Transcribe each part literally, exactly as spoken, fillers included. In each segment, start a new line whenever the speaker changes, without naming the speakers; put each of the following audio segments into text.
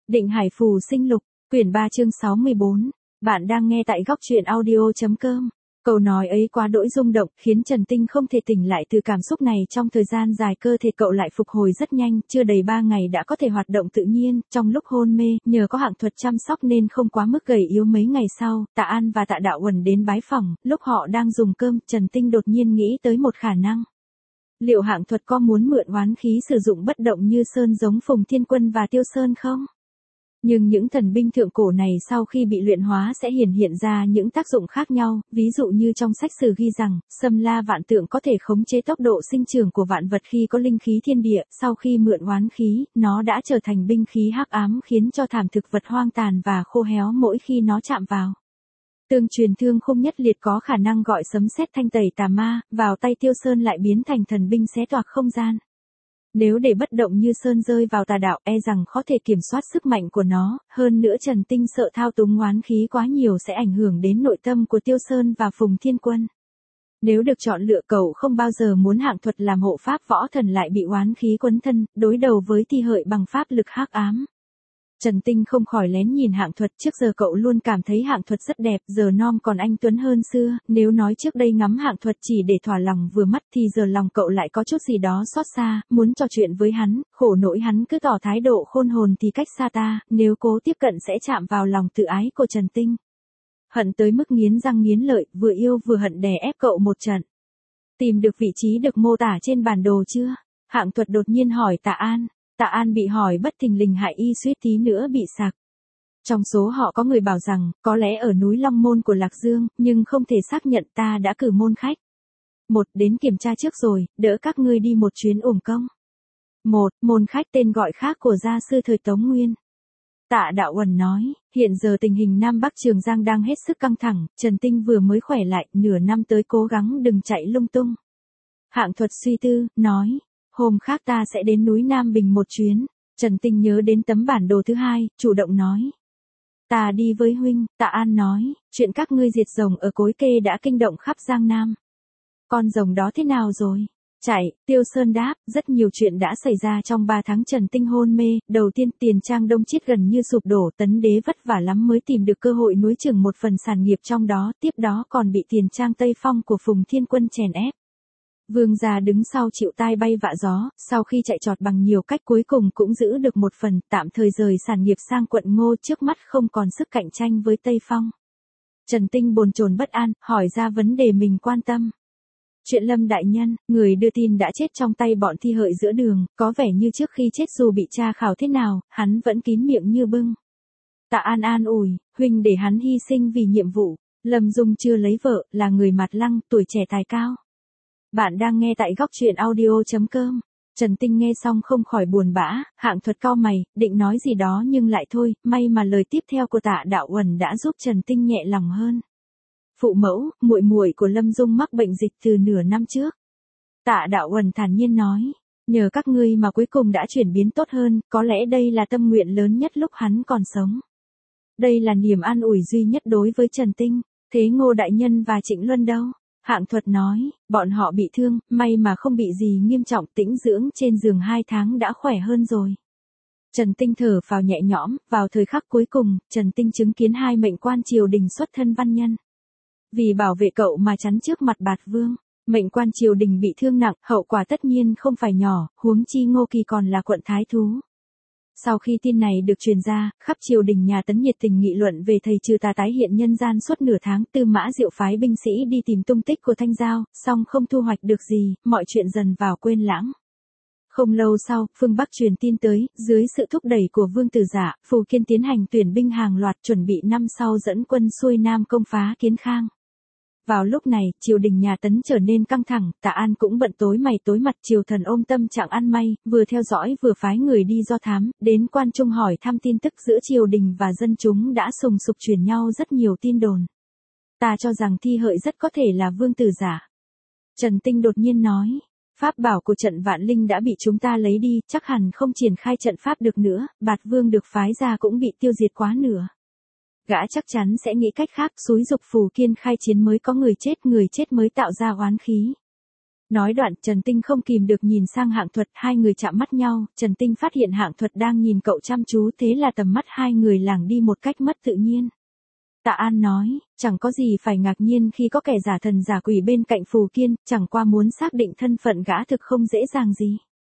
Định Hải Phù Sinh Lục, quyển ba chương sáu mươi bốn. Bạn đang nghe tại góc truyện audio.com. Câu nói ấy quá đỗi rung động, khiến Trần Tinh không thể tỉnh lại từ cảm xúc này trong thời gian dài. Cơ thể cậu lại phục hồi rất nhanh, chưa đầy ba ngày đã có thể hoạt động tự nhiên. Trong lúc hôn mê, nhờ có Hạng Thuật chăm sóc nên không quá mức gầy yếu. Mấy ngày sau, Tạ An và Tạ Đạo Uẩn đến bái phỏng. Lúc họ đang dùng cơm, Trần Tinh đột nhiên nghĩ tới một khả năng. Liệu Hạng Thuật có muốn mượn oán khí sử dụng bất động như sơn giống Phùng Thiên Quân và Tiêu Sơn không? Nhưng những thần binh thượng cổ này sau khi bị luyện hóa sẽ hiển hiện ra những tác dụng khác nhau, ví dụ như trong sách sử ghi rằng, Sâm La Vạn Tượng có thể khống chế tốc độ sinh trưởng của vạn vật khi có linh khí thiên địa, sau khi mượn oán khí, nó đã trở thành binh khí hắc ám khiến cho thảm thực vật hoang tàn và khô héo mỗi khi nó chạm vào. Tương truyền Thương Khung Nhất Liệt có khả năng gọi sấm sét thanh tẩy tà ma, vào tay Tiêu Sơn lại biến thành thần binh xé toạc không gian. Nếu để bất động như sơn rơi vào tà đạo, e rằng khó thể kiểm soát sức mạnh của nó, hơn nữa Trần Tinh sợ thao túng oán khí quá nhiều sẽ ảnh hưởng đến nội tâm của Tiêu Sơn và Phùng Thiên Quân. Nếu được chọn lựa, cậu không bao giờ muốn Hạng Thuật làm hộ pháp võ thần lại bị oán khí quấn thân, đối đầu với Thi Hợi bằng pháp lực hắc ám. Trần Tinh không khỏi lén nhìn Hạng Thuật, trước giờ cậu luôn cảm thấy Hạng Thuật rất đẹp, giờ nom còn anh tuấn hơn xưa, nếu nói trước đây ngắm Hạng Thuật chỉ để thỏa lòng vừa mắt thì giờ lòng cậu lại có chút gì đó xót xa, muốn trò chuyện với hắn, khổ nỗi hắn cứ tỏ thái độ khôn hồn thì cách xa ta, nếu cố tiếp cận sẽ chạm vào lòng tự ái của Trần Tinh. Hận tới mức nghiến răng nghiến lợi, vừa yêu vừa hận đè ép cậu một trận. Tìm được vị trí được mô tả trên bản đồ chưa? Hạng Thuật đột nhiên hỏi Tạ An. Tạ An bị hỏi bất thình lình hại y suýt tí nữa bị sặc. Trong số họ có người bảo rằng, có lẽ ở núi Long Môn của Lạc Dương, nhưng không thể xác nhận. Ta đã cử môn khách. Một, đến kiểm tra trước rồi, đỡ các ngươi đi một chuyến uổng công. Một, môn khách tên gọi khác của gia sư thời Tống Nguyên. Tạ Đạo Uẩn nói, hiện giờ tình hình Nam Bắc Trường Giang đang hết sức căng thẳng, Trần Tinh vừa mới khỏe lại, nửa năm tới cố gắng đừng chạy lung tung. Hạng Thuật suy tư, nói. Hôm khác ta sẽ đến núi Nam Bình một chuyến. Trần Tinh nhớ đến tấm bản đồ thứ hai, chủ động nói. Ta đi với huynh. Tạ An nói, chuyện các ngươi diệt rồng ở Cối Kê đã kinh động khắp Giang Nam. Con rồng đó thế nào rồi? Chạy, Tiêu Sơn đáp, rất nhiều chuyện đã xảy ra trong ba tháng Trần Tinh hôn mê. Đầu tiên, Tiền Trang Đông Chiết gần như sụp đổ, Tấn Đế vất vả lắm mới tìm được cơ hội nuối chửng một phần sản nghiệp trong đó, tiếp đó còn bị Tiền Trang Tây Phong của Phùng Thiên Quân chèn ép. Vương gia đứng sau chịu tai bay vạ gió, sau khi chạy trọt bằng nhiều cách cuối cùng cũng giữ được một phần, tạm thời rời sản nghiệp sang quận Ngô, trước mắt không còn sức cạnh tranh với Tây Phong. Trần Tinh bồn chồn bất an, hỏi ra vấn đề mình quan tâm. Chuyện Lâm đại nhân, người đưa tin đã chết trong tay bọn Thi Hợi giữa đường, có vẻ như trước khi chết dù bị tra khảo thế nào, hắn vẫn kín miệng như bưng. Tạ An an ủi, huynh để hắn hy sinh vì nhiệm vụ. Lâm Dung chưa lấy vợ, là người mặt lăng, tuổi trẻ tài cao. Bạn đang nghe tại góc truyện audio.com. Trần Tinh nghe xong không khỏi buồn bã, Hạng Thuật cau mày, định nói gì đó nhưng lại thôi, may mà lời tiếp theo của Tạ Đạo Uẩn đã giúp Trần Tinh nhẹ lòng hơn. Phụ mẫu, muội muội của Lâm Dung mắc bệnh dịch từ nửa năm trước. Tạ Đạo Uẩn thản nhiên nói, nhờ các ngươi mà cuối cùng đã chuyển biến tốt hơn, có lẽ đây là tâm nguyện lớn nhất lúc hắn còn sống. Đây là niềm an ủi duy nhất đối với Trần Tinh. Thế Ngô đại nhân và Trịnh Luân đâu? Hạng Thuật nói, bọn họ bị thương, may mà không bị gì nghiêm trọng, tĩnh dưỡng trên giường hai tháng đã khỏe hơn rồi. Trần Tinh thở phào nhẹ nhõm, vào thời khắc cuối cùng, Trần Tinh chứng kiến hai mệnh quan triều đình xuất thân văn nhân. Vì bảo vệ cậu mà chắn trước mặt Bạt Vương, mệnh quan triều đình bị thương nặng, hậu quả tất nhiên không phải nhỏ, huống chi Ngô Kỳ còn là quận thái thú. Sau khi tin này được truyền ra, khắp triều đình nhà Tấn nhiệt tình nghị luận về thầy trừ tà tái hiện nhân gian suốt nửa tháng. Tư Mã Diệu phái binh sĩ đi tìm tung tích của Thanh Giao, song không thu hoạch được gì, mọi chuyện dần vào quên lãng. Không lâu sau, phương Bắc truyền tin tới, dưới sự thúc đẩy của Vương Tử Giả, Phù Kiên tiến hành tuyển binh hàng loạt, chuẩn bị năm sau dẫn quân xuôi Nam công phá Kiến Khang. Vào lúc này, triều đình nhà Tấn trở nên căng thẳng, Tạ An cũng bận tối mày tối mặt. Triều thần ôm tâm trạng ăn may, vừa theo dõi vừa phái người đi do thám, đến quan trung hỏi thăm tin tức. Giữa triều đình và dân chúng đã sùng sục truyền nhau rất nhiều tin đồn. Ta cho rằng Thi Hợi rất có thể là Vương Tử Giả. Trần Tinh đột nhiên nói, pháp bảo của trận Vạn Linh đã bị chúng ta lấy đi, chắc hẳn không triển khai trận pháp được nữa, Bạt Vương được phái ra cũng bị tiêu diệt quá nửa. Gã chắc chắn sẽ nghĩ cách khác, xúi dục Phù Kiên khai chiến mới có người chết, người chết mới tạo ra oán khí. Nói đoạn, Trần Tinh không kìm được nhìn sang Hạng Thuật, hai người chạm mắt nhau, Trần Tinh phát hiện Hạng Thuật đang nhìn cậu chăm chú, thế là tầm mắt hai người lảng đi một cách mất tự nhiên. Tạ An nói, chẳng có gì phải ngạc nhiên khi có kẻ giả thần giả quỷ bên cạnh Phù Kiên, chẳng qua muốn xác định thân phận gã thực không dễ dàng gì.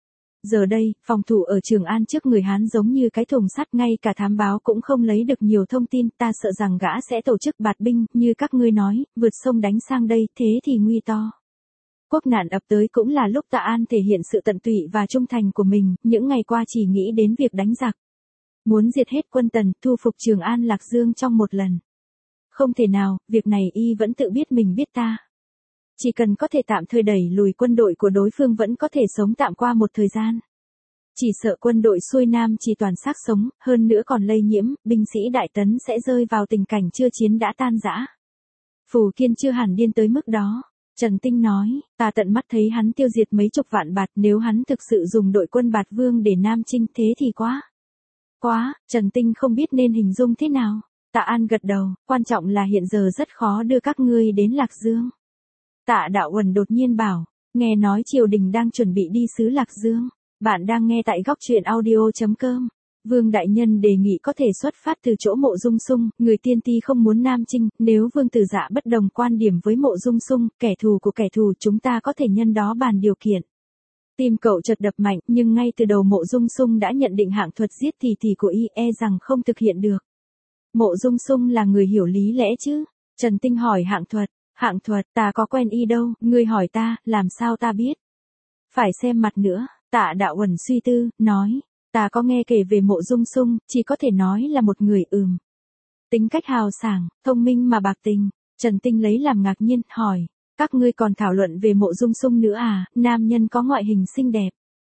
Giờ đây, phòng thủ ở Trường An trước người Hán giống như cái thùng sắt, ngay cả thám báo cũng không lấy được nhiều thông tin, ta sợ rằng gã sẽ tổ chức bạt binh, như các ngươi nói, vượt sông đánh sang đây, thế thì nguy to. Quốc nạn ập tới cũng là lúc Tạ An thể hiện sự tận tụy và trung thành của mình, những ngày qua chỉ nghĩ đến việc đánh giặc. Muốn diệt hết quân Tần, thu phục Trường An Lạc Dương trong một lần. Không thể nào, việc này y vẫn tự biết mình biết ta. Chỉ cần có thể tạm thời đẩy lùi quân đội của đối phương vẫn có thể sống tạm qua một thời gian. Chỉ sợ quân đội xuôi nam chỉ toàn xác sống, hơn nữa còn lây nhiễm, binh sĩ Đại Tấn sẽ rơi vào tình cảnh chưa chiến đã tan rã. Phù Kiên chưa hẳn điên tới mức đó. Trần Tinh nói, ta tận mắt thấy hắn tiêu diệt mấy chục vạn bạt, nếu hắn thực sự dùng đội quân Bạt Vương để Nam chinh thế thì quá. Quá, Trần Tinh không biết nên hình dung thế nào. Tạ An gật đầu, quan trọng là hiện giờ rất khó đưa các ngươi đến Lạc Dương. Tạ Đạo Uẩn đột nhiên bảo, nghe nói triều đình đang chuẩn bị đi xứ Lạc Dương. Bạn đang nghe tại góc truyện audio chấm com. Vương Đại Nhân đề nghị có thể xuất phát từ chỗ Mộ Dung Sung, người tiên ti không muốn Nam chinh, nếu Vương Tử Dạ bất đồng quan điểm với Mộ Dung Sung, kẻ thù của kẻ thù, chúng ta có thể nhân đó bàn điều kiện. Tim cậu chợt đập mạnh, nhưng ngay từ đầu Mộ Dung Sung đã nhận định Hạng Thuật giết tỷ tỷ của y, e rằng không thực hiện được. Mộ Dung Sung là người hiểu lý lẽ chứ? Trần Tinh hỏi Hạng Thuật, Hạng Thuật, ta có quen y đâu, ngươi hỏi ta, làm sao ta biết? Phải xem mặt nữa. Tạ Đạo Uẩn suy tư, nói, ta có nghe kể về Mộ Dung Sung, chỉ có thể nói là một người ừm. Tính cách hào sảng, thông minh mà bạc tình. Trần Tinh lấy làm ngạc nhiên, hỏi, các ngươi còn thảo luận về Mộ Dung Sung nữa à, nam nhân có ngoại hình xinh đẹp.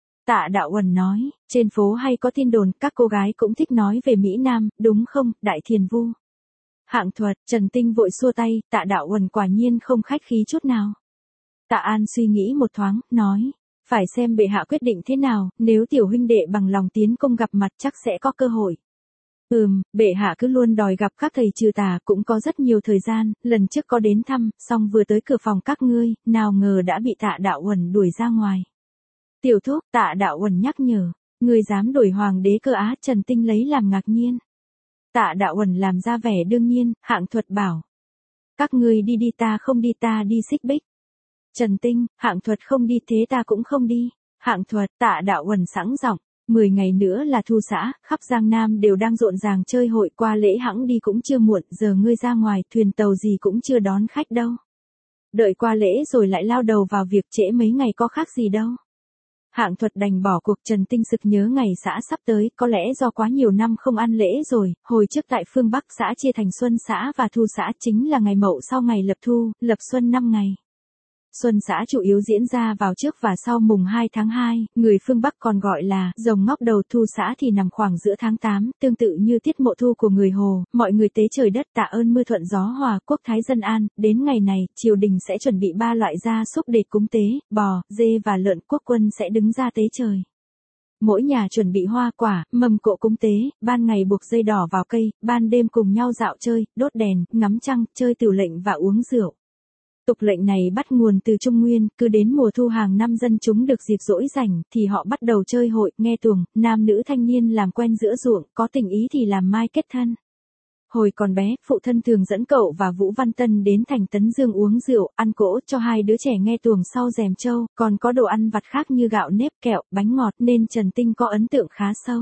Tạ Đạo Uẩn nói, trên phố hay có tin đồn, các cô gái cũng thích nói về Mỹ Nam, đúng không, Đại Thiền Vu? Hạng Thuật, Trần Tinh vội xua tay, Tạ Đạo Uẩn quả nhiên không khách khí chút nào. Tạ An suy nghĩ một thoáng, nói, phải xem bệ hạ quyết định thế nào, nếu tiểu huynh đệ bằng lòng tiến công gặp mặt chắc sẽ có cơ hội. Ừm, bệ hạ cứ luôn đòi gặp các thầy trừ tà, cũng có rất nhiều thời gian, lần trước có đến thăm, xong vừa tới cửa phòng các ngươi, nào ngờ đã bị Tạ Đạo Uẩn đuổi ra ngoài. Tiểu thúc, Tạ Đạo Uẩn nhắc nhở, ngươi dám đuổi hoàng đế cơ á? Trần Tinh lấy làm ngạc nhiên. Tạ Đạo Uẩn làm ra vẻ đương nhiên, Hạng Thuật bảo. Các ngươi đi đi, ta không đi, ta đi Xích Bích. Trần Tinh, Hạng Thuật không đi thế ta cũng không đi. Hạng Thuật, Tạ Đạo Uẩn sẵn giọng, mười ngày nữa là thu xã, khắp Giang Nam đều đang rộn ràng chơi hội, qua lễ hẵng đi cũng chưa muộn, giờ ngươi ra ngoài, thuyền tàu gì cũng chưa đón khách đâu. Đợi qua lễ rồi lại lao đầu vào việc, trễ mấy ngày có khác gì đâu. Hạng Thuật đành bỏ cuộc. Trần Tinh sực nhớ ngày xã sắp tới, có lẽ do quá nhiều năm không ăn lễ rồi, hồi trước tại phương Bắc xã chia thành xuân xã và thu xã, chính là ngày Mậu sau ngày lập thu, lập xuân năm ngày. Xuân xã chủ yếu diễn ra vào trước và sau mùng hai tháng hai, người phương Bắc còn gọi là rồng ngóc đầu. Thu xã thì nằm khoảng giữa tháng tám, tương tự như tiết mộ thu của người Hồ, mọi người tế trời đất tạ ơn mưa thuận gió hòa, quốc thái dân an. Đến ngày này, triều đình sẽ chuẩn bị ba loại gia súc để cúng tế, bò, dê và lợn, quốc quân sẽ đứng ra tế trời. Mỗi nhà chuẩn bị hoa quả, mâm cỗ cúng tế, ban ngày buộc dây đỏ vào cây, ban đêm cùng nhau dạo chơi, đốt đèn, ngắm trăng, chơi tửu lệnh và uống rượu. Tục lệnh này bắt nguồn từ Trung Nguyên, cứ đến mùa thu hàng năm dân chúng được dịp rỗi rảnh, thì họ bắt đầu chơi hội, nghe tuồng, nam nữ thanh niên làm quen giữa ruộng, có tình ý thì làm mai kết thân. Hồi còn bé, phụ thân thường dẫn cậu và Vũ Văn Tân đến thành Tấn Dương uống rượu, ăn cỗ, cho hai đứa trẻ nghe tuồng sau rèm trâu, còn có đồ ăn vặt khác như gạo nếp, kẹo, bánh ngọt, nên Trần Tinh có ấn tượng khá sâu.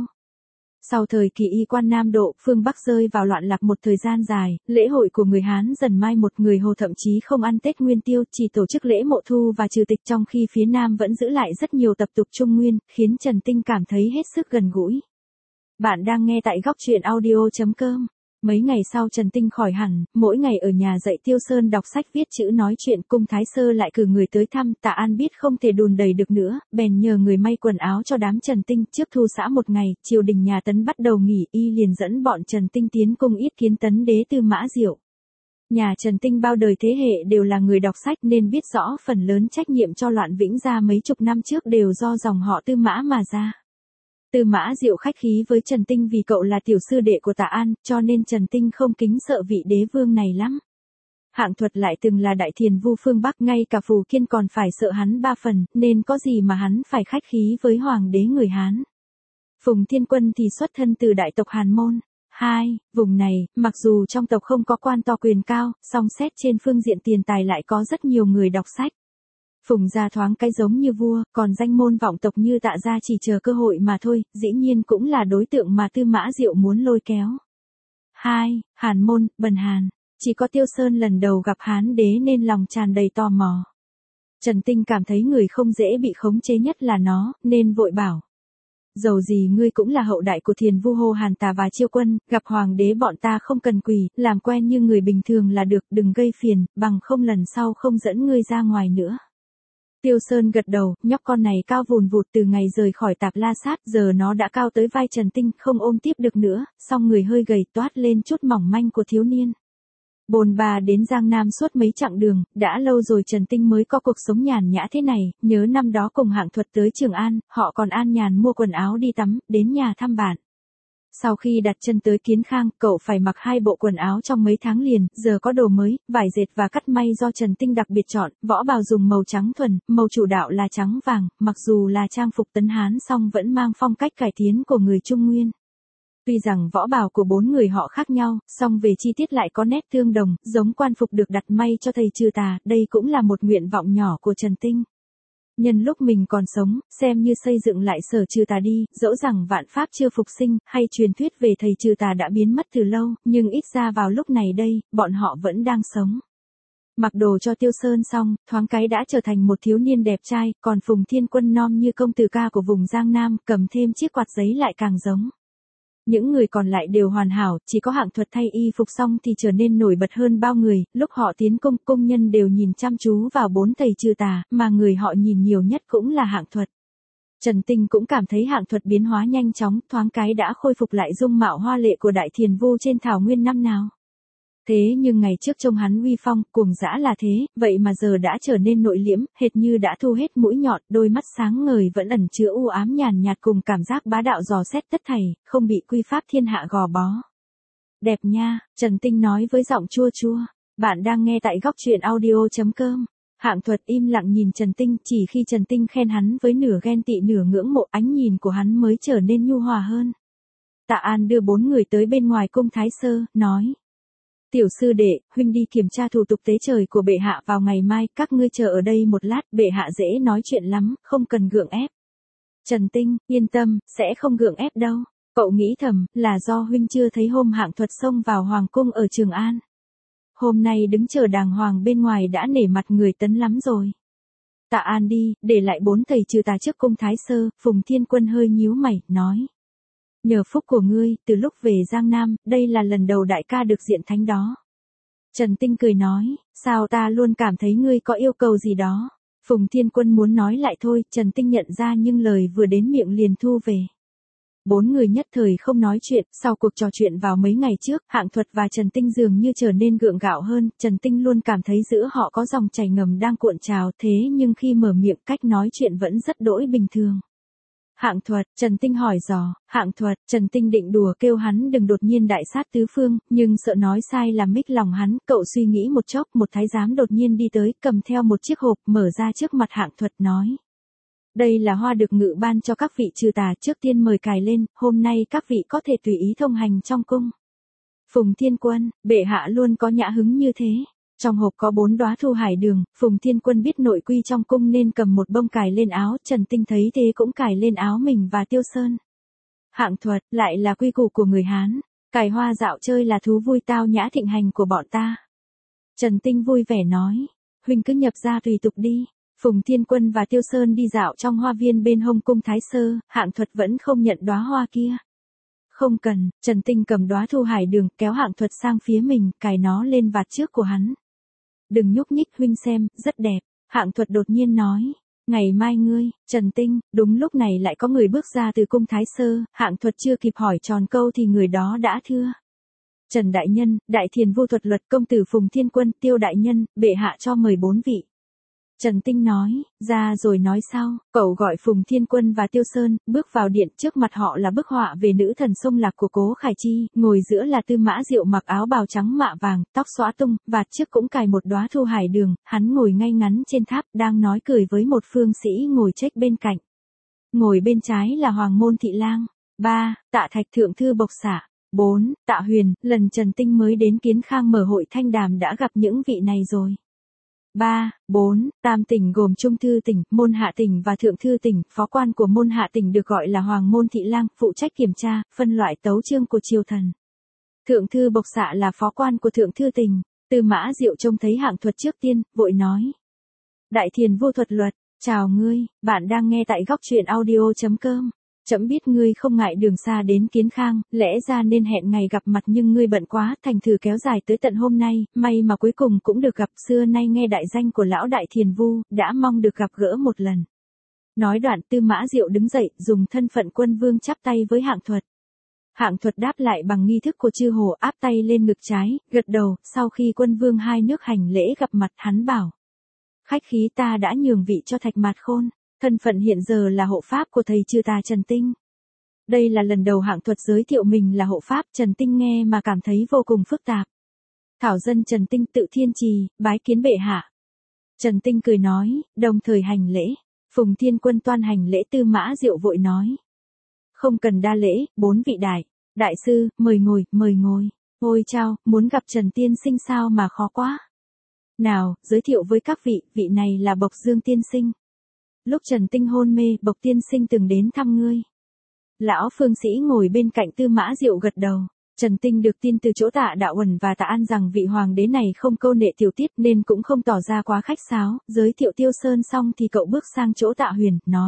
Sau thời kỳ y quan Nam Độ, phương Bắc rơi vào loạn lạc một thời gian dài, lễ hội của người Hán dần mai một, người Hồ thậm chí không ăn Tết Nguyên Tiêu, chỉ tổ chức lễ mộ thu và trừ tịch, trong khi phía Nam vẫn giữ lại rất nhiều tập tục Trung Nguyên, khiến Trần Tinh cảm thấy hết sức gần gũi. Bạn đang nghe tại góc truyện audio chấm com. Mấy ngày sau Trần Tinh khỏi hẳn, mỗi ngày ở nhà dạy Tiêu Sơn đọc sách viết chữ nói chuyện, cung Thái Sơ lại cử người tới thăm. Tạ An biết không thể đùn đầy được nữa, bèn nhờ người may quần áo cho đám Trần Tinh. Trước thu xã một ngày, triều đình nhà Tấn bắt đầu nghỉ, y liền dẫn bọn Trần Tinh tiến cung yết kiến Tấn đế Tư Mã Diệu. Nhà Trần Tinh bao đời thế hệ đều là người đọc sách nên biết rõ phần lớn trách nhiệm cho loạn Vĩnh Gia mấy chục năm trước đều do dòng họ Tư Mã mà ra. Tư Mã Diệu khách khí với Trần Tinh vì cậu là tiểu sư đệ của Tạ An, cho nên Trần Tinh không kính sợ vị đế vương này lắm. Hạng Thuật lại từng là đại thiền vu phương Bắc, ngay cả Phù Kiên còn phải sợ hắn ba phần, nên có gì mà hắn phải khách khí với hoàng đế người Hán. Phùng Thiên Quân thì xuất thân từ đại tộc Hàn Môn. Hai, vùng này, mặc dù trong tộc không có quan to quyền cao, song xét trên phương diện tiền tài lại có rất nhiều người đọc sách. Phùng gia thoáng cái giống như vua, còn danh môn vọng tộc như Tạ gia chỉ chờ cơ hội mà thôi, dĩ nhiên cũng là đối tượng mà Tư Mã Diệu muốn lôi kéo. Hai, Hàn Môn, Bần Hàn. Chỉ có Tiêu Sơn lần đầu gặp Hán đế nên lòng tràn đầy tò mò. Trần Tinh cảm thấy người không dễ bị khống chế nhất là nó, nên vội bảo. Dầu gì ngươi cũng là hậu đại của thiền vu Hô Hàn Tà và Chiêu Quân, gặp hoàng đế bọn ta không cần quỳ, làm quen như người bình thường là được, đừng gây phiền, bằng không lần sau không dẫn ngươi ra ngoài nữa. Tiêu Sơn gật đầu, nhóc con này cao vùn vụt từ ngày rời khỏi Tạp La Sát, giờ nó đã cao tới vai Trần Tinh, không ôm tiếp được nữa, song người hơi gầy toát lên chút mỏng manh của thiếu niên. Bồn bà đến Giang Nam suốt mấy chặng đường, đã lâu rồi Trần Tinh mới có cuộc sống nhàn nhã thế này, nhớ năm đó cùng Hạng Thuật tới Trường An, họ còn an nhàn mua quần áo đi tắm, đến nhà thăm bạn. Sau khi đặt chân tới Kiến Khang, cậu phải mặc hai bộ quần áo trong mấy tháng liền, giờ có đồ mới, vải dệt và cắt may do Trần Tinh đặc biệt chọn, võ bào dùng màu trắng thuần, màu chủ đạo là trắng vàng, mặc dù là trang phục Tấn Hán song vẫn mang phong cách cải tiến của người Trung Nguyên. Tuy rằng võ bào của bốn người họ khác nhau, song về chi tiết lại có nét tương đồng, giống quan phục được đặt may cho thầy trừ tà, đây cũng là một nguyện vọng nhỏ của Trần Tinh. Nhân lúc mình còn sống, xem như xây dựng lại Sở Trừ Tà đi, dẫu rằng vạn pháp chưa phục sinh, hay truyền thuyết về thầy trừ tà đã biến mất từ lâu, nhưng ít ra vào lúc này đây, bọn họ vẫn đang sống. Mặc đồ cho Tiêu Sơn xong, thoáng cái đã trở thành một thiếu niên đẹp trai, còn Phùng Thiên Quân non như công tử ca của vùng Giang Nam, cầm thêm chiếc quạt giấy lại càng giống. Những người còn lại đều hoàn hảo, chỉ có Hạng Thuật thay y phục xong thì trở nên nổi bật hơn bao người, lúc họ tiến công, công nhân đều nhìn chăm chú vào bốn thầy trừ tà, mà người họ nhìn nhiều nhất cũng là Hạng Thuật. Trần Tinh cũng cảm thấy Hạng Thuật biến hóa nhanh chóng, thoáng cái đã khôi phục lại dung mạo hoa lệ của đại thiền vu trên thảo nguyên năm nào. Thế nhưng ngày trước trông hắn uy phong, cuồng dã là thế, vậy mà giờ đã trở nên nội liễm, hệt như đã thu hết mũi nhọn, đôi mắt sáng ngời vẫn ẩn chứa u ám nhàn nhạt cùng cảm giác bá đạo dò xét tất thảy, không bị quy pháp thiên hạ gò bó. Đẹp nha, Trần Tinh nói với giọng chua chua. Bạn đang nghe tại góc truyện audio chấm com. Hạng Thuật im lặng nhìn Trần Tinh, chỉ khi Trần Tinh khen hắn với nửa ghen tị nửa ngưỡng mộ, ánh nhìn của hắn mới trở nên nhu hòa hơn. Tạ An đưa bốn người tới bên ngoài cung Thái Sơ, nói. Tiểu sư đệ, huynh đi kiểm tra thủ tục tế trời của bệ hạ vào ngày mai, các ngươi chờ ở đây một lát, bệ hạ dễ nói chuyện lắm, không cần gượng ép. Trần Tinh, yên tâm, sẽ không gượng ép đâu. Cậu nghĩ thầm, là do huynh chưa thấy hôm Hạng Thuật xông vào hoàng cung ở Trường An. Hôm nay đứng chờ đàng hoàng bên ngoài đã nể mặt người Tấn lắm rồi. Tạ An đi, để lại bốn thầy trừ tà trước cung Thái Sơ, Phùng Thiên Quân hơi nhíu mày, nói. Nhờ phúc của ngươi, từ lúc về Giang Nam, đây là lần đầu đại ca được diện thánh đó. Trần Tinh cười nói, sao ta luôn cảm thấy ngươi có yêu cầu gì đó. Phùng Thiên Quân muốn nói lại thôi, Trần Tinh nhận ra nhưng lời vừa đến miệng liền thu về. Bốn người nhất thời không nói chuyện, sau cuộc trò chuyện vào mấy ngày trước, Hạng Thuật và Trần Tinh dường như trở nên gượng gạo hơn, Trần Tinh luôn cảm thấy giữa họ có dòng chảy ngầm đang cuộn trào, thế nhưng khi mở miệng cách nói chuyện vẫn rất đỗi bình thường. Hạng Thuật, Trần Tinh hỏi dò, Hạng Thuật, Trần Tinh định đùa kêu hắn đừng đột nhiên đại sát tứ phương, nhưng sợ nói sai làm mích lòng hắn, cậu suy nghĩ một chốc, một thái giám đột nhiên đi tới, cầm theo một chiếc hộp, mở ra trước mặt Hạng Thuật nói. Đây là hoa được ngự ban cho các vị trừ tà, trước tiên mời cài lên, hôm nay các vị có thể tùy ý thông hành trong cung. Phùng Thiên Quân, bệ hạ luôn có nhã hứng như thế. Trong hộp có bốn đóa thu hải đường, Phùng Thiên Quân biết nội quy trong cung nên cầm một bông cài lên áo, Trần Tinh thấy thế cũng cài lên áo mình và Tiêu Sơn. Hạng Thuật, lại là quy củ của người Hán, cài hoa dạo chơi là thú vui tao nhã thịnh hành của bọn ta. Trần Tinh vui vẻ nói, huynh cứ nhập ra tùy tục đi. Phùng Thiên Quân và Tiêu Sơn đi dạo trong hoa viên bên hông cung Thái Sơ, Hạng Thuật vẫn không nhận đóa hoa kia. Không cần, Trần Tinh cầm đóa thu hải đường, kéo Hạng Thuật sang phía mình, cài nó lên vạt trước của hắn. Đừng nhúc nhích huynh xem, rất đẹp. Hạng Thuật đột nhiên nói. Ngày mai ngươi, Trần Tinh, đúng lúc này lại có người bước ra từ cung Thái Sơ, Hạng Thuật chưa kịp hỏi tròn câu thì người đó đã thưa. Trần Đại Nhân, Đại Thiền Vu Thuật Luật công tử Phùng Thiên Quân, Tiêu Đại Nhân, bệ hạ cho mời bốn vị. Trần Tinh nói, ra rồi nói sau, cậu gọi Phùng Thiên Quân và Tiêu Sơn, bước vào điện, trước mặt họ là bức họa về nữ thần sông Lạc của Cố Khải Chi, ngồi giữa là Tư Mã Diệu mặc áo bào trắng mạ vàng, tóc xõa tung, vạt trước cũng cài một đóa thu hải đường, hắn ngồi ngay ngắn trên tháp, đang nói cười với một phương sĩ ngồi chếch bên cạnh. Ngồi bên trái là Hoàng Môn Thị Lang. ba. Tạ Thạch Thượng Thư Bộc Xạ. bốn. Tạ Huyền, lần Trần Tinh mới đến Kiến Khang mở hội thanh đàm đã gặp những vị này rồi. ba, bốn, Tam tỉnh gồm Trung Thư tỉnh, Môn Hạ tỉnh và Thượng Thư tỉnh, phó quan của Môn Hạ tỉnh được gọi là Hoàng Môn Thị Lang, phụ trách kiểm tra, phân loại tấu chương của triều thần. Thượng Thư Bộc Xạ là phó quan của Thượng Thư tỉnh. Tư Mã Diệu trông thấy Hạng Thuật trước tiên, vội nói. Đại Thiền Vô Thuật Luật, chào ngươi, bạn đang nghe tại góc truyện audio chấm com. Trẫm biết ngươi không ngại đường xa đến Kiến Khang, lẽ ra nên hẹn ngày gặp mặt nhưng ngươi bận quá, thành thử kéo dài tới tận hôm nay, may mà cuối cùng cũng được gặp, xưa nay nghe đại danh của lão đại thiền vu, đã mong được gặp gỡ một lần. Nói đoạn Tư Mã Diệu đứng dậy, dùng thân phận quân vương chắp tay với Hạng Thuật. Hạng Thuật đáp lại bằng nghi thức của chư hồ, áp tay lên ngực trái, gật đầu, sau khi quân vương hai nước hành lễ gặp mặt, hắn bảo. Khách khí ta đã nhường vị cho Thạch Mạt Khôn. Thân phận hiện giờ là hộ pháp của thầy chư ta Trần Tinh. Đây là lần đầu Hạng Thuật giới thiệu mình là hộ pháp, Trần Tinh nghe mà cảm thấy vô cùng phức tạp. Thảo dân Trần Tinh tự thiên trì, bái kiến bệ hạ. Trần Tinh cười nói, đồng thời hành lễ. Phùng Thiên Quân toan hành lễ, Tư Mã Diệu vội nói. Không cần đa lễ, bốn vị đại. Đại sư, mời ngồi, mời ngồi. Ôi chao, muốn gặp Trần Tiên Sinh sao mà khó quá. Nào, giới thiệu với các vị, vị này là Bộc Dương Tiên Sinh. Lúc Trần Tinh hôn mê, Bộc Tiên Sinh từng đến thăm ngươi. Lão phương sĩ ngồi bên cạnh Tư Mã Diệu gật đầu. Trần Tinh được tin từ chỗ Tạ Đạo Uẩn và Tạ An rằng vị hoàng đế này không câu nệ tiểu tiết nên cũng không tỏ ra quá khách sáo, giới thiệu Tiêu Sơn xong thì cậu bước sang chỗ Tạ Huyền, nói.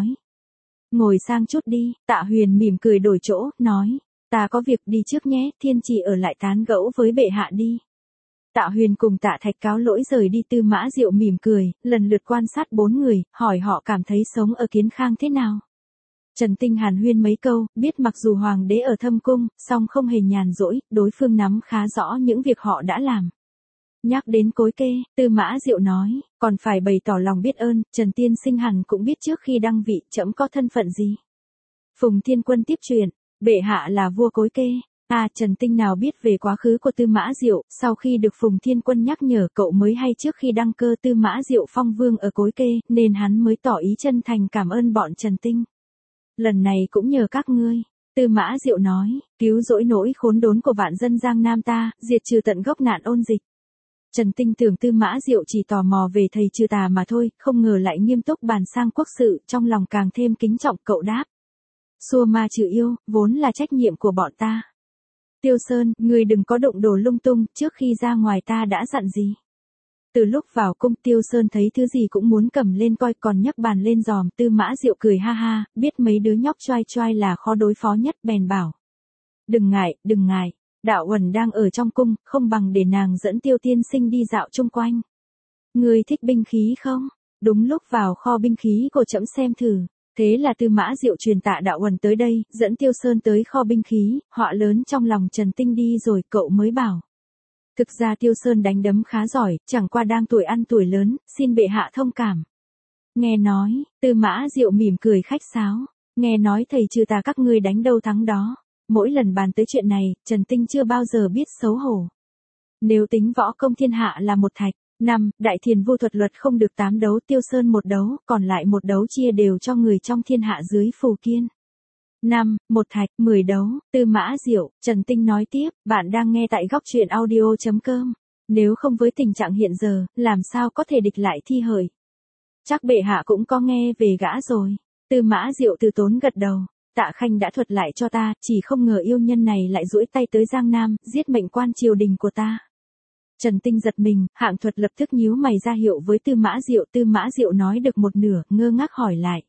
Ngồi sang chút đi, Tạ Huyền mỉm cười đổi chỗ, nói. Ta có việc đi trước nhé, thiên trì ở lại tán gẫu với bệ hạ đi. Tạ Huyền cùng Tạ Thạch cáo lỗi rời đi. Tư Mã Diệu mỉm cười, lần lượt quan sát bốn người, hỏi họ cảm thấy sống ở Kiến Khang thế nào. Trần Tinh hàn huyên mấy câu, biết mặc dù hoàng đế ở thâm cung, song không hề nhàn rỗi, đối phương nắm khá rõ những việc họ đã làm. Nhắc đến cối kê, Tư Mã Diệu nói, còn phải bày tỏ lòng biết ơn, Trần Tiên Sinh hẳn cũng biết trước khi đăng vị, trẫm có thân phận gì. Phùng Thiên Quân tiếp chuyện, bệ hạ là vua cối kê. À, Trần Tinh nào biết về quá khứ của Tư Mã Diệu, sau khi được Phùng Thiên Quân nhắc nhở cậu mới hay trước khi đăng cơ Tư Mã Diệu phong vương ở cối kê, nên hắn mới tỏ ý chân thành cảm ơn bọn Trần Tinh. Lần này cũng nhờ các ngươi, Tư Mã Diệu nói, cứu rỗi nỗi khốn đốn của vạn dân Giang Nam ta, diệt trừ tận gốc nạn ôn dịch. Trần Tinh tưởng Tư Mã Diệu chỉ tò mò về thầy trừ tà mà thôi, không ngờ lại nghiêm túc bàn sang quốc sự, trong lòng càng thêm kính trọng, cậu đáp. Xua ma trừ yêu, vốn là trách nhiệm của bọn ta. Tiêu Sơn, người đừng có đụng đồ lung tung, trước khi ra ngoài ta đã dặn gì. Từ lúc vào cung Tiêu Sơn thấy thứ gì cũng muốn cầm lên coi, còn nhấc bàn lên giòm. Tư Mã Diệu cười ha ha, biết mấy đứa nhóc choai choai là khó đối phó nhất, bèn bảo. Đừng ngại, đừng ngại, Đạo Uẩn đang ở trong cung, không bằng để nàng dẫn Tiêu Tiên Sinh đi dạo chung quanh. Người thích binh khí không? Đúng lúc vào kho binh khí của trẫm xem thử. Thế là Tư Mã Diệu truyền Tạ Đạo Uẩn tới đây, dẫn Tiêu Sơn tới kho binh khí, họa lớn trong lòng Trần Tinh đi rồi cậu mới bảo. Thực ra Tiêu Sơn đánh đấm khá giỏi, chẳng qua đang tuổi ăn tuổi lớn, xin bệ hạ thông cảm. Nghe nói, Tư Mã Diệu mỉm cười khách sáo, nghe nói thầy trừ tà các ngươi đánh đâu thắng đó. Mỗi lần bàn tới chuyện này, Trần Tinh chưa bao giờ biết xấu hổ. Nếu tính võ công thiên hạ là một thạch. năm. Đại Thiền Vô Thuật Luật không được tám đấu, Tiêu Sơn một đấu, còn lại một đấu chia đều cho người trong thiên hạ dưới phù kiên. năm. Một thạch, mười đấu, Tư Mã Diệu, Trần Tinh nói tiếp, bạn đang nghe tại góc truyện audio chấm com. Nếu không với tình trạng hiện giờ, làm sao có thể địch lại thi hời. Chắc bệ hạ cũng có nghe về gã rồi. Tư Mã Diệu từ tốn gật đầu. Tạ Khanh đã thuật lại cho ta, chỉ không ngờ yêu nhân này lại duỗi tay tới Giang Nam, giết mệnh quan triều đình của ta. Trần Tinh giật mình, Hạng Thuật lập tức nhíu mày ra hiệu với Tư Mã Diệu. Tư Mã Diệu nói được một nửa, ngơ ngác hỏi lại.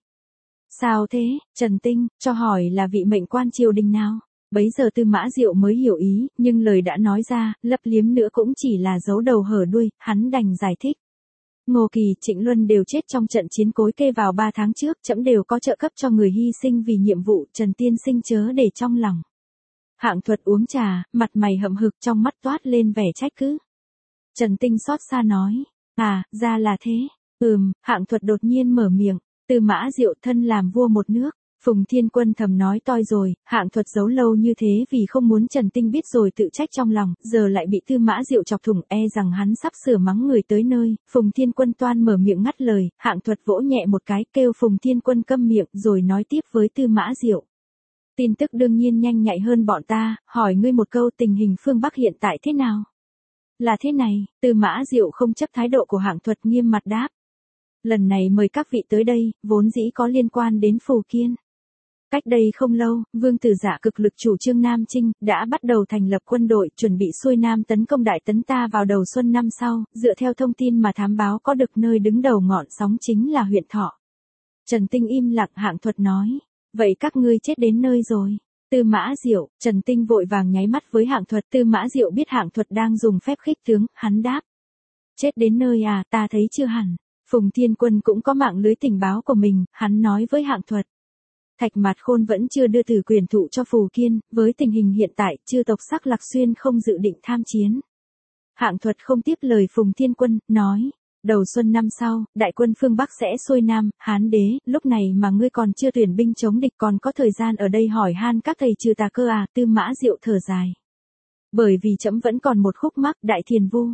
Sao thế, Trần Tinh, cho hỏi là vị mệnh quan triều đình nào? Bấy giờ Tư Mã Diệu mới hiểu ý, nhưng lời đã nói ra, lấp liếm nữa cũng chỉ là giấu đầu hở đuôi, hắn đành giải thích. Ngô Kỳ, Trịnh Luân đều chết trong trận chiến cối kê vào ba tháng trước, trẫm đều có trợ cấp cho người hy sinh vì nhiệm vụ, Trần Tiên Sinh chớ để trong lòng. Hạng Thuật uống trà, mặt mày hậm hực, trong mắt toát lên vẻ trách cứ. Trần Tinh xót xa nói, à, ra là thế. Ừm, Hạng Thuật đột nhiên mở miệng, Tư Mã Diệu thân làm vua một nước. Phùng Thiên Quân thầm nói toi rồi, Hạng Thuật giấu lâu như thế vì không muốn Trần Tinh biết rồi tự trách trong lòng, giờ lại bị Tư Mã Diệu chọc thủng, e rằng hắn sắp sửa mắng người tới nơi. Phùng Thiên Quân toan mở miệng ngắt lời, Hạng Thuật vỗ nhẹ một cái, kêu Phùng Thiên Quân câm miệng, rồi nói tiếp với Tư Mã Diệu. Tin tức đương nhiên nhanh nhạy hơn bọn ta, hỏi ngươi một câu, tình hình phương Bắc hiện tại thế nào? Là thế này, Tư Mã Diệu không chấp thái độ của Hạng Thuật, nghiêm mặt đáp. Lần này mời các vị tới đây, vốn dĩ có liên quan đến Phù Kiên. Cách đây không lâu, Vương Tử Dạ cực lực chủ trương Nam Chinh, đã bắt đầu thành lập quân đội, chuẩn bị xuôi Nam tấn công Đại Tấn ta vào đầu xuân năm sau, dựa theo thông tin mà thám báo có được nơi đứng đầu ngọn sóng chính là huyện Thọ. Trần Tinh im lặng, Hạng Thuật nói, vậy các ngươi chết đến nơi rồi. Tư Mã Diệu, Trần Tinh vội vàng nháy mắt với Hạng Thuật, Tư Mã Diệu biết Hạng Thuật đang dùng phép khích tướng, hắn đáp. Chết đến nơi à, ta thấy chưa hẳn. Phùng Thiên Quân cũng có mạng lưới tình báo của mình, hắn nói với Hạng Thuật. Thạch Mạt Khôn vẫn chưa đưa từ quyền thụ cho Phù Kiên, với tình hình hiện tại, chư tộc Sắc Lạc Xuyên không dự định tham chiến. Hạng Thuật không tiếp lời Phùng Thiên Quân, nói, đầu xuân năm sau, đại quân phương Bắc sẽ xuôi Nam, Hán đế, lúc này mà ngươi còn chưa tuyển binh chống địch, còn có thời gian ở đây hỏi han các thầy trừ tà cơ à? Tư Mã Diệu thở dài. Bởi vì trẫm vẫn còn một khúc mắc, Đại Thiền Vu.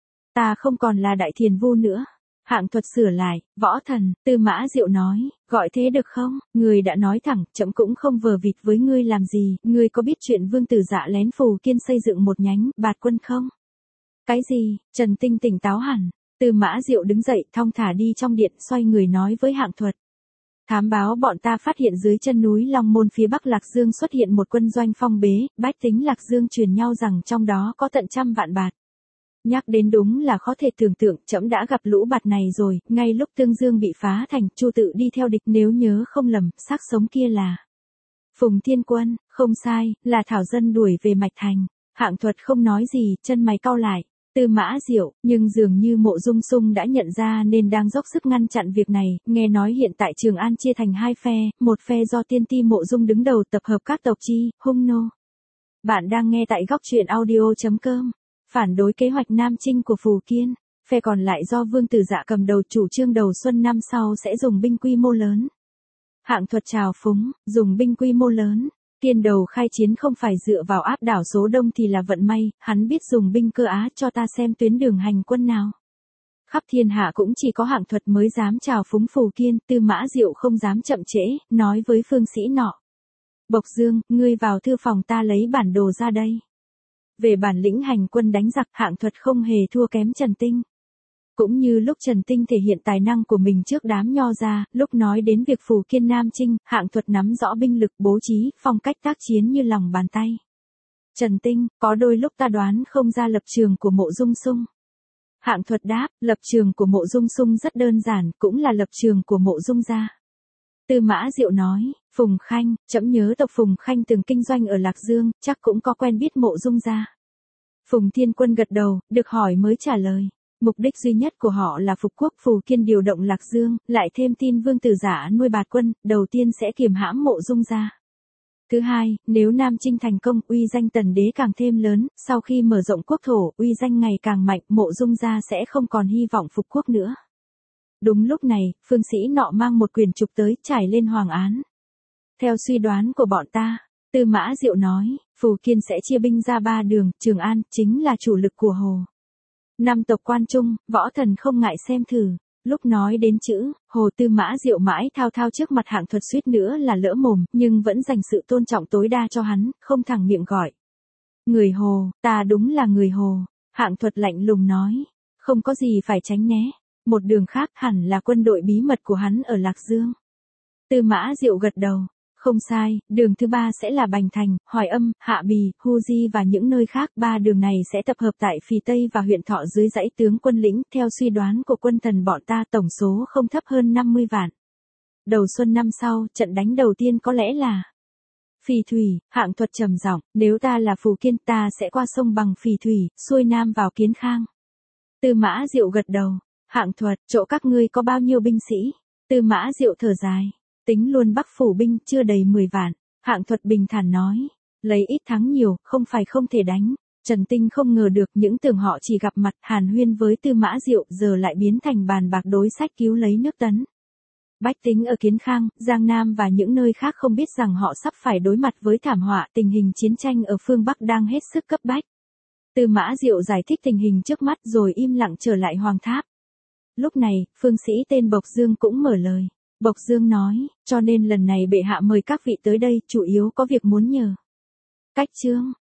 Ta không còn là Đại Thiền Vu nữa. Hạng Thuật sửa lại, võ thần. Tư Mã Diệu nói, gọi thế được không? Ngươi đã nói thẳng, trẫm cũng không vờ vịt với ngươi làm gì. Ngươi có biết chuyện Vương Tử Dạ lén Phù Kiên xây dựng một nhánh bạt quân không? Cái gì? Trần Tinh tỉnh táo hẳn. Tư Mã Diệu đứng dậy, thong thả đi trong điện, xoay người nói với Hạng Thuật. Thám báo bọn ta phát hiện dưới chân núi Long Môn phía bắc Lạc Dương xuất hiện một quân doanh phong bế, bách tính Lạc Dương truyền nhau rằng trong đó có tận trăm vạn bạt. Nhắc đến đúng là khó thể tưởng tượng, trẫm đã gặp lũ bạt này rồi, ngay lúc Tương Dương bị phá thành, Chu Tự đi theo địch, nếu nhớ không lầm, xác sống kia là Phùng Thiên Quân, không sai, là thảo dân đuổi về Mạch Thành. Hạng Thuật không nói gì, chân mày cau lại. Tư Mã Diệu, nhưng dường như Mộ Dung Sung đã nhận ra nên đang dốc sức ngăn chặn việc này, nghe nói hiện tại Trường An chia thành hai phe, một phe do tiên ti Mộ Dung đứng đầu tập hợp các tộc chi, hung nô. Bạn đang nghe tại góc truyện audio chấm com. Phản đối kế hoạch Nam Chinh của Phù Kiên, phe còn lại do Vương Tử Dạ cầm đầu chủ trương đầu xuân năm sau sẽ dùng binh quy mô lớn. Hạng Thuật trào phúng, dùng binh quy mô lớn. Tiên đầu khai chiến không phải dựa vào áp đảo số đông thì là vận may, hắn biết dùng binh cơ á, cho ta xem tuyến đường hành quân nào. Khắp thiên hạ cũng chỉ có Hạng Thuật mới dám trào phúng Phù Kiên, Tư Mã Diệu không dám chậm trễ, nói với phương sĩ nọ. Bộc Dương, ngươi vào thư phòng ta lấy bản đồ ra đây. Về bản lĩnh hành quân đánh giặc, Hạng Thuật không hề thua kém Trần Tinh. Cũng như lúc Trần Tinh thể hiện tài năng của mình trước đám nho gia, lúc nói đến việc Phù Kiên Nam Chinh, Hạng Thuật nắm rõ binh lực, bố trí, phong cách tác chiến như lòng bàn tay. Trần Tinh, có đôi lúc ta đoán không ra lập trường của Mộ Dung Sung. Hạng Thuật đáp, lập trường của Mộ Dung Sung rất đơn giản, cũng là lập trường của Mộ Dung gia. Tư Mã Diệu nói, Phùng Khanh, trẫm nhớ tộc Phùng Khanh từng kinh doanh ở Lạc Dương, chắc cũng có quen biết Mộ Dung gia. Phùng Thiên Quân gật đầu, được hỏi mới trả lời. Mục đích duy nhất của họ là phục quốc. Phù Kiên điều động Lạc Dương, lại thêm tin Vương Tử Dạ nuôi bạt quân, đầu tiên sẽ kiềm hãm Mộ Dung gia. Thứ hai, nếu Nam Chinh thành công, uy danh Tần đế càng thêm lớn, sau khi mở rộng quốc thổ, uy danh ngày càng mạnh, Mộ Dung gia sẽ không còn hy vọng phục quốc nữa. Đúng lúc này, phương sĩ nọ mang một quyển trục tới, trải lên hoàng án. Theo suy đoán của bọn ta, Tư Mã Diệu nói, Phù Kiên sẽ chia binh ra ba đường, Trường An, chính là chủ lực của Hồ. Năm tộc quan trung, võ thần không ngại xem thử. Lúc nói đến chữ, Hồ, Tư Mã Diệu mãi thao thao trước mặt Hạng Thuật suýt nữa là lỡ mồm, nhưng vẫn dành sự tôn trọng tối đa cho hắn, không thẳng miệng gọi. Người Hồ, ta đúng là người Hồ. Hạng Thuật lạnh lùng nói, không có gì phải tránh né. Một đường khác hẳn là quân đội bí mật của hắn ở Lạc Dương. Tư Mã Diệu gật đầu. Không sai, đường thứ ba sẽ là Bành Thành, Hoài Âm, Hạ Bì, Hu Di và những nơi khác. Ba đường này sẽ tập hợp tại Phì Tây và huyện Thọ dưới dãy tướng quân lĩnh. Theo suy đoán của quân thần bọn ta, tổng số không thấp hơn năm mươi vạn. Đầu xuân năm sau, trận đánh đầu tiên có lẽ là Phì Thủy. Hạng Thuật trầm giọng, nếu ta là Phù Kiên, ta sẽ qua sông bằng Phì Thủy, xuôi nam vào Kiến Khang. Tư Mã Diệu gật đầu. Hạng Thuật, chỗ các ngươi có bao nhiêu binh sĩ? Tư Mã Diệu thở dài. Tính luôn Bắc phủ binh, chưa đầy mười vạn. Hạng Thuật bình thản nói. Lấy ít thắng nhiều, không phải không thể đánh. Trần Tinh không ngờ được những tưởng họ chỉ gặp mặt hàn huyên với Tư Mã Diệu giờ lại biến thành bàn bạc đối sách cứu lấy nước Tấn. Bách tính ở Kiến Khang, Giang Nam và những nơi khác không biết rằng họ sắp phải đối mặt với thảm họa, tình hình chiến tranh ở phương Bắc đang hết sức cấp bách. Tư Mã Diệu giải thích tình hình trước mắt rồi im lặng trở lại Hoàng Tháp. Lúc này, phương sĩ tên Bộc Dương cũng mở lời. Bộc Dương nói, cho nên lần này bệ hạ mời các vị tới đây chủ yếu có việc muốn nhờ. Cách chương